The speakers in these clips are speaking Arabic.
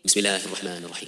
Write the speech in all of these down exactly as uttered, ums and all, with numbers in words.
بسم الله الرحمن الرحيم.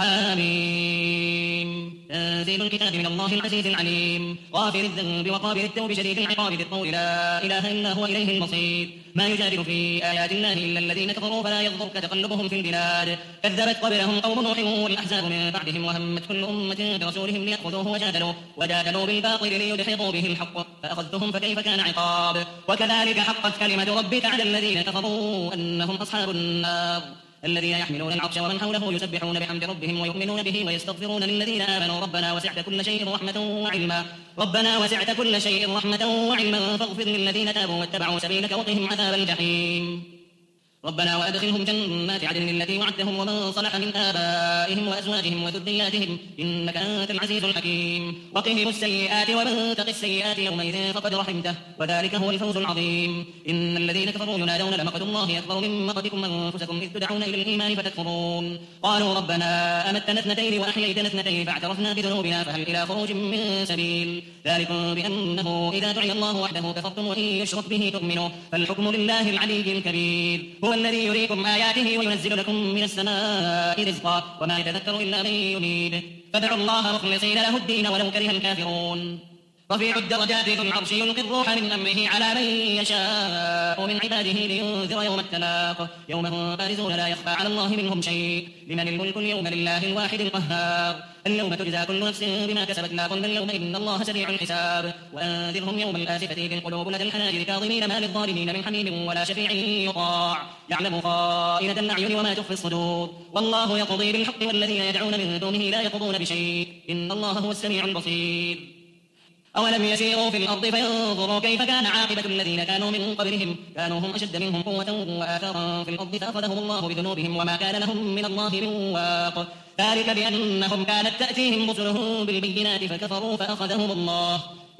حاميم. تنزيل الكتاب من الله العزيز العليم، غافر الذنب وقابل التوب شديد العقاب ذي الطول لا إله إلا هو إليه المصير. ما يجادل في آيات الله إلا الذين كفروا فلا يغرك تقلبهم في البلاد. كذبت قبلهم قوم نوح والأحزاب من بعدهم وهمت كل أمة برسولهم ليأخذوه وجادلوا وجادلوا بالباطل ليدحضوا به الحق فأخذتهم فكيف كان عقاب. وكذلك حقت كلمة ربك على الذين كفروا أنهم أصحاب النار. الذين يحملون العرش ومن حوله يسبحون بحمد ربهم ويؤمنون به ويستغفرون للذين آمنوا ربنا وسعت كل شيء رحمة وعلما ربنا وسعت كل شيء رحمة وعلما فاغفر للذين تابوا واتبعوا سبيلك وقهم عذاب الجحيم. ربنا وأدخلهم جنات عدن التي وعدتهم ومن صلح من آبائهم وأزواجهم وذرياتهم إنك أنت العزيز الحكيم. وقهم السيئات ومن تق السيئات يومئذ فقد رحمته وذلك هو الفوز العظيم. إن الذين كفروا ينادون لمقت الله أكبر من مقتكم أنفسكم إذ تدعون إلى الإيمان فتكفرون. قالوا ربنا أمتنا اثنتين وأحييتنا اثنتين فاعترفنا بذنوبنا فهل إلى خروج من سبيل. ذلكم بأنه إذا دعي الله وحده كفرتم وإن يشرك به تؤمنوا فالحكم لله العلي الكبير. هو الذي يريكم آياته وينزل لكم من السماء رزقا وما يتذكر إلا من ينيب. فادعوا الله مخلصين له الدين ولو كره الكافرون. رفيع الدرجات ذو العرش يلقي الروح من أمره على من يشاء من عباده لينذر يوم التلاق يوم هم بارزون لا يخفى على الله منهم شيء. لمن الملك اليوم لله الواحد القهار. اليوم تجزى كل نفس بما كسبت لا ظلم اليوم إن الله سريع الحساب. وأنذرهم يوم الآسفة إذ القلوب لدى الحناجر كاظمين ما للظالمين من حميم ولا شفيع يطاع يعلم خائنة الأعين وما تخفي الصدور. والله يقضي بالحق والذين يدعون من دونه لا يقضون بشيء إن الله هو السميع البصير. أولم يسيروا في الأرض فينظروا كيف كان عاقبة الذين كانوا من قبلهم كانوا هم أشد منهم قوة وآثارا في الأرض فأخذهم الله بذنوبهم وما كان لهم من الله من واق. ذلك بأنهم كانت تأتيهم رسلهم بالبينات فكفروا فأخذهم الله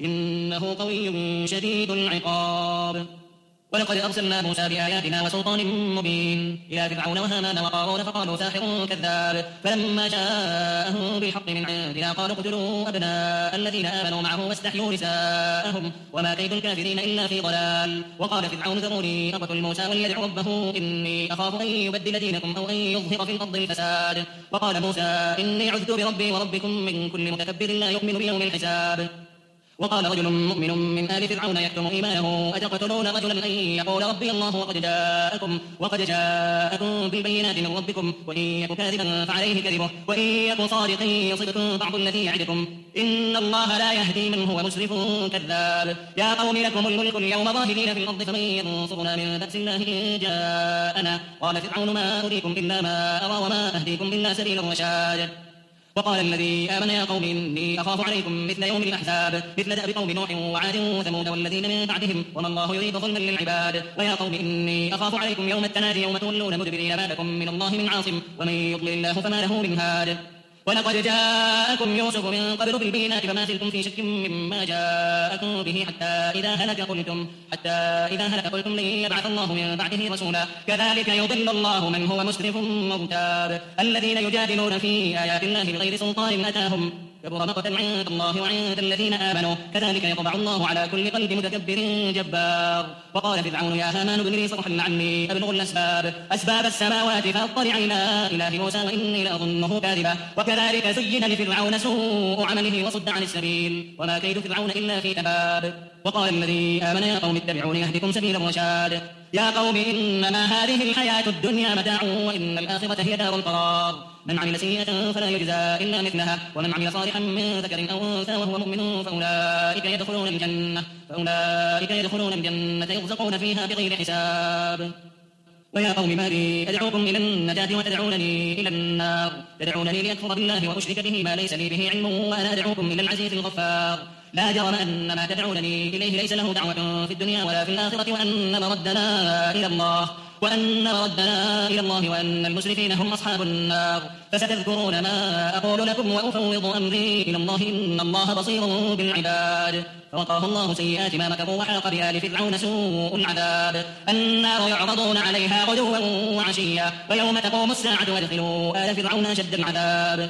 إنه قوي شديد العقاب. ولقد أرسلنا موسى بآياتنا وسلطان مبين إلى فرعون وهامان وقارون فقالوا ساحر كذاب. فلما جاءهم بالحق من عندنا قالوا اقتلوا أبناء الذين آمنوا معه واستحيوا نساءهم وما كيد الكافرين إلا في ضلال. وقال فرعون ذروني أقتل موسى وليدع ربه إني أخاف أن يبدل دينكم أو أن يظهر في الأرض الفساد. وقال موسى إني عذت بربي وربكم من كل متكبر لا يؤمن بيوم الحساب. وقال رجل مؤمن من آل فرعون يكتم إيمانه أتقتلون رجلا أن يقول ربي الله وقد جاءكم وقد جاءكم بالبينات من ربكم وإن يك كاذبا فعليه كذبه وإن يك صادقا يصبكم بعض الذي يعدكم إن الله لا يهدي من هو مسرف كذاب. يا قوم لكم الملك اليوم ظاهرين في الأرض فمن ينصرنا من بأس الله إن جاءنا. قال فرعون ما أريكم إلا ما أرى وما أهديكم إلا سبيل الرشاد. وقال الذي آمن يا قوم إني أخاف عليكم مثل يوم الأحزاب مثل دأب قوم نوح وعاد وثمود والذين من بعدهم وما الله يريد ظلما للعباد. ويا قوم إني أخاف عليكم يوم التنادي يوم تولون مدبرين ما لكم من الله من عاصم ومن يضلل الله فما له من هاد. ولقد جاءكم يوسف من قبل بالبينات فما زلتم في شك مما جاءكم به حتى إذا هلك قلتم حتى إذا هلك قلتم لن يبعث الله من بعده رسولا. كذلك يضل الله من هو مسرف مرتاب. الذين يجادلون في آيات الله بغير سلطان أتاهم كبر مقتا عند الله وعند الذين آمنوا كذلك يطبع الله على كل قلب متكبر جبار. وقال فرعون يا هامان ابن لي صرحا لعلي أبلغ الأسباب أسباب السماوات فأطلع إلى إله موسى وإني لأظنه كاذبا. وكذلك زين لفرعون سوء عمله وصد عن السبيل وما كيد فرعون إلا في تباب. وقال الذي آمن يا قوم اتبعوني يهدكم سبيل الرشاد. يا قوم إنما هذه الحياة الدنيا متاع وإن الآخرة هي دار القرار. من عمل سيئة فلا يجزى إلا مثلها ومن عمل صالحا من ذكر أو أنثى وهو مؤمن فأولئك يدخلون الجنة فأولئك يدخلون الجنة يرزقون فيها بغير حساب. ويا قوم ما لي أدعوكم إلى النجاة وتدعونني إلى النار. تدعونني لأكفر بالله وأشرك به ما ليس لي به علم وأنا أدعوكم إلى العزيز الغفار. لا جرم أن ما تدعونني إليه ليس له دعوة في الدنيا ولا في الآخرة وأن مردنا إلى الله وأن مردنا إلى الله وأن المسرفين هم أصحاب النار. فستذكرون ما أقول لكم وأفوض أمري إلى الله إن الله بصير بالعباد. فوقاه الله سيئات ما مكروا وحاق بآل فرعون سوء العذاب. النار يعرضون عليها غدوا وعشيا ويوم تقوم الساعة وادخلوا آل فرعون أشد العذاب.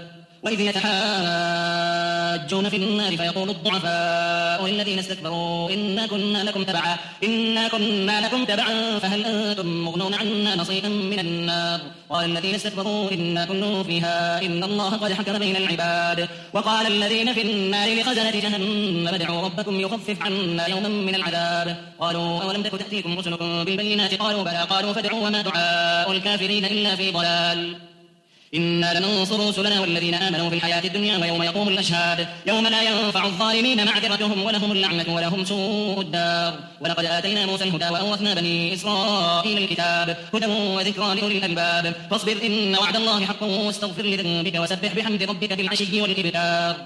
وإذ يتحاجون في النار فيقول الضعفاء للذين استكبروا إنا كنا لكم تبعا إنا كنا لكم تبعا فهل أنتم مغنون عنا نصيبا من النار قال الذين استكبروا إنا كل فيها إن الله قد حكم بين العباد وقال الذين في النار لخزنة جهنم ادعوا ربكم يخفف عنا يوما من العذاب قالوا أولم تك تأتيكم رسلكم بالبينات قالوا بلى قالوا فادعوا وما دعاء الكافرين إلا في ضلال إنا لننصر رسلنا والذين آمنوا في الحياة الدنيا ويوم يقوم الأشهاد يوم لا ينفع الظالمين معذرتهم ولهم اللعنة ولهم سوء الدار ولقد آتينا موسى الهدى وأورثنا بني إسرائيل الكتاب هدى وذكرى لأولي الألباب فاصبر إن وعد الله حق واستغفر لذنبك وسبح بحمد ربك بالعشي والإبكار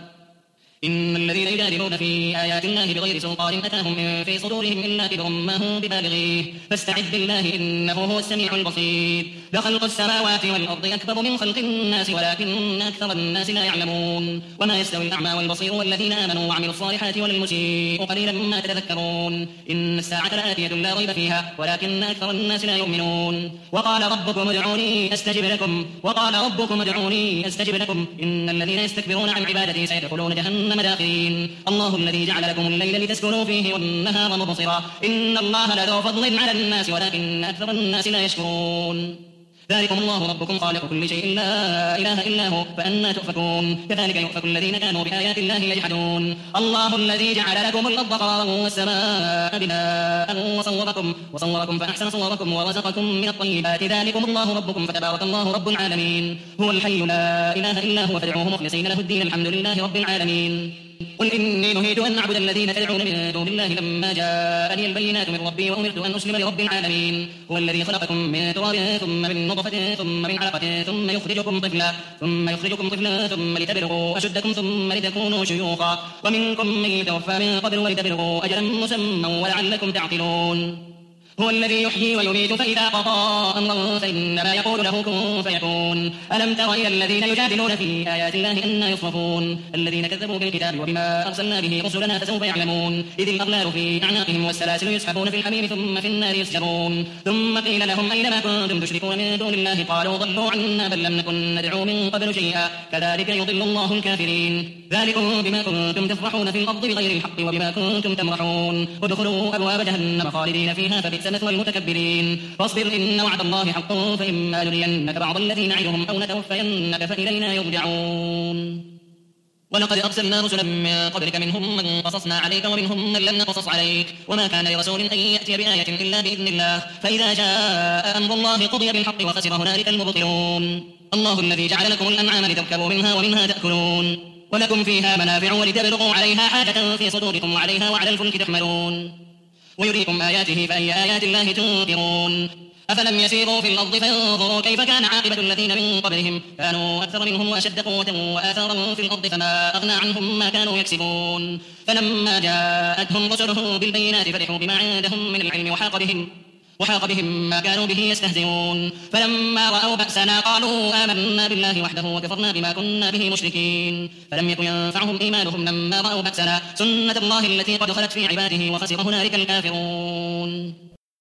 إن الذين يجادلون في آيات الله بغير سلطان أتاهم من في صدورهم إلا كبر ما هم ببالغيه فاستعذ بالله إنه هو السميع البصير لخلق السماوات والأرض أكبر من خلق الناس ولكن أكثر الناس لا يعلمون وما يستوي الأعمى والبصير والذين آمنوا وعملوا الصالحات ولا المسيء قليلا ما تتذكرون إن الساعة لآتية لا ريب فيها ولكن أكثر الناس لا يؤمنون وقال ربكم ادعوني أستجب لكم وقال ربكم ادعوني أستجب لكم إن الذين يستكبرون عن عبادتي سيدخلون جهنم داخرين الله الذي جعل لكم الليل لتسكنوا فيه والنهار مبصرا إن الله لذو فضل على الناس ولكن أكثر الناس لا يشكرون ذلكم الله ربكم خالق كل شيء لا إله إلا هو فأنى تؤفكون كذلك يؤفك الذين كانوا بآيات الله يجحدون الله الذي جعل لكم الأرض قرارا والسماء بناء وصوركم وصوركم فأحسن صوركم ورزقكم من الطيبات ذلكم الله ربكم فتبارك الله رب العالمين هو الحي لا إله إلا هو فادعوه مخلصين له الدين الحمد لله رب العالمين قل إني نهيت أن أعبد الذين تدعون من دون الله لما جاءني البينات من ربي وأمرت أن أسلم لرب العالمين هو الذي خلقكم من تراب ثم من نطفة ثم من علقة ثم يخرجكم طفلا ثم يخرجكم طفلا ثم لتبلغوا أشدكم ثم لتكونوا شيوخا ومنكم من يتوفى من قبل ولتبلغوا أجلا مسمى ولعلكم تعقلون هو الذي يحيي ويميت فإذا قضى أمرا فإنما يقول له كن فيكون ألم تر إلى الذين يجادلون في آيات الله أنى يصرفون الذين كذبوا بالكتاب وبما أرسلنا به رسلنا فسوف يعلمون إذ الأغلال في أعناقهم والسلاسل يسحبون في الحميم ثم في النار يسجرون ثم قيل لهم أين ما كنتم تشركون من دون الله قالوا ضلوا عنا بل لم نكن ندعو من قبل شيئا كذلك يضل الله الكافرين ذلكم بما كنتم تفرحون في الأرض بغير الحق وبما كنتم تمرحون ادخلوا أبواب جهنم خالدين فيها فبئس مثوى المتكبرين فاصبر إن وعد الله حق فإما نرينك بعض الذي نعدهم أو نتوفينك فإلينا يرجعون ولقد أرسلنا رسلا من قبلك منهم من قصصنا عليك ومنهم من لم نقصص عليك وما كان لرسول أن يأتي بآية إلا بإذن الله فإذا جاء أمر الله قضي بالحق وخسر هنالك المبطلون الله الذي جعل لكم الأنعام لتركبوا منها ومنها تأكلون ولكم فيها منافع ولتبلغوا عليها حاجة في صدوركم وعليها وعلى الفلك تحملون ويريكم آياته فأي آيات الله تنكرون أفلم يسيروا في الأرض فانظروا كيف كان عاقبة الذين من قبلهم كانوا أكثر منهم وأشد قوة وآثارا في الأرض فما أغنى عنهم ما كانوا يكسبون فلما جاءتهم رسلهم بالبينات فرحوا بما عندهم من العلم وحاق بهم وحاق بهم ما كانوا به يستهزئون فلما رأوا بأسنا قالوا آمنا بالله وحده وكفرنا بما كنا به مشركين فلم يكن ينفعهم إيمانهم لما رأوا بأسنا سنة الله التي قد خلت في عباده وخسر هنالك الكافرون